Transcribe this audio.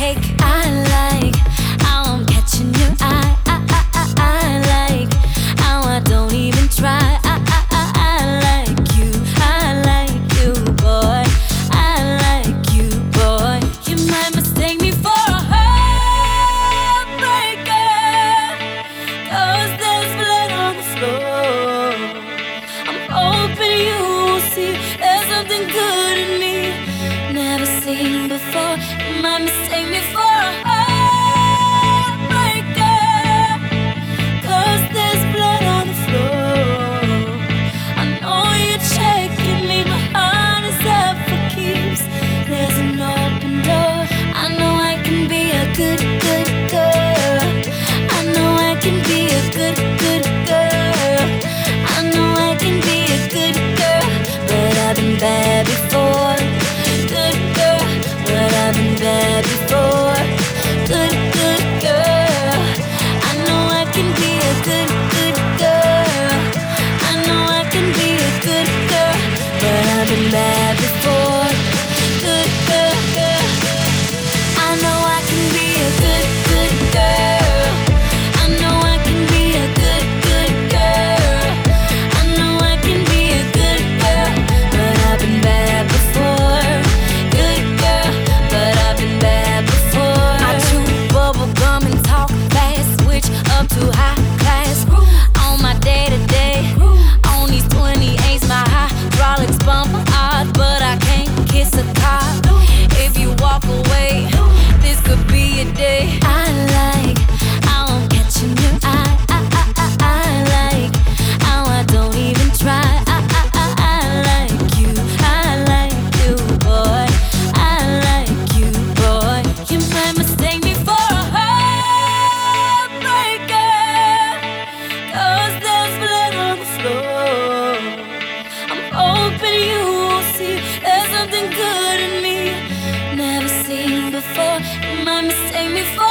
take. I like how I'm catching your eye. I like how I don't even try. I like you. I like you, boy. I like you, boy. You might mistake me for a heartbreaker, 'cause there's blood on the floor. I'm hoping you will see there's something good in me never seen before. You might mistake me for a heartbreaker, 'cause there's blood on the floor. I know you're checking me, my heart is up for keeps. There's an open door. I know I can be a good, good girl. I know I can be a good, good girl. I know I can be a good girl, but I've been bad before. Good girl, but I've been bad before. Good, good girl. I know I can be a good, good girl. I know I can be a good girl, but I've been bad before. Good girl, girl. I know I can be a good, good girl. I know I can be a good, good girl. I know I can be a good girl, but I've been bad before. Good girl, but I've been bad before. I chew bubble gum and talk fast, switch up to high class. On my day to day, on these 28s, my hydraulics bump hard, but I can't kiss a car. If you walk away, this could be a day. I like how I'm catching your eye. I like how I don't even try. I like you. I like you, boy. I like you, boy. You might mistake me for a heartbreaker, 'cause there's blood on the floor. I'm hoping you will see there's something good in me never seen before. You might mistake me for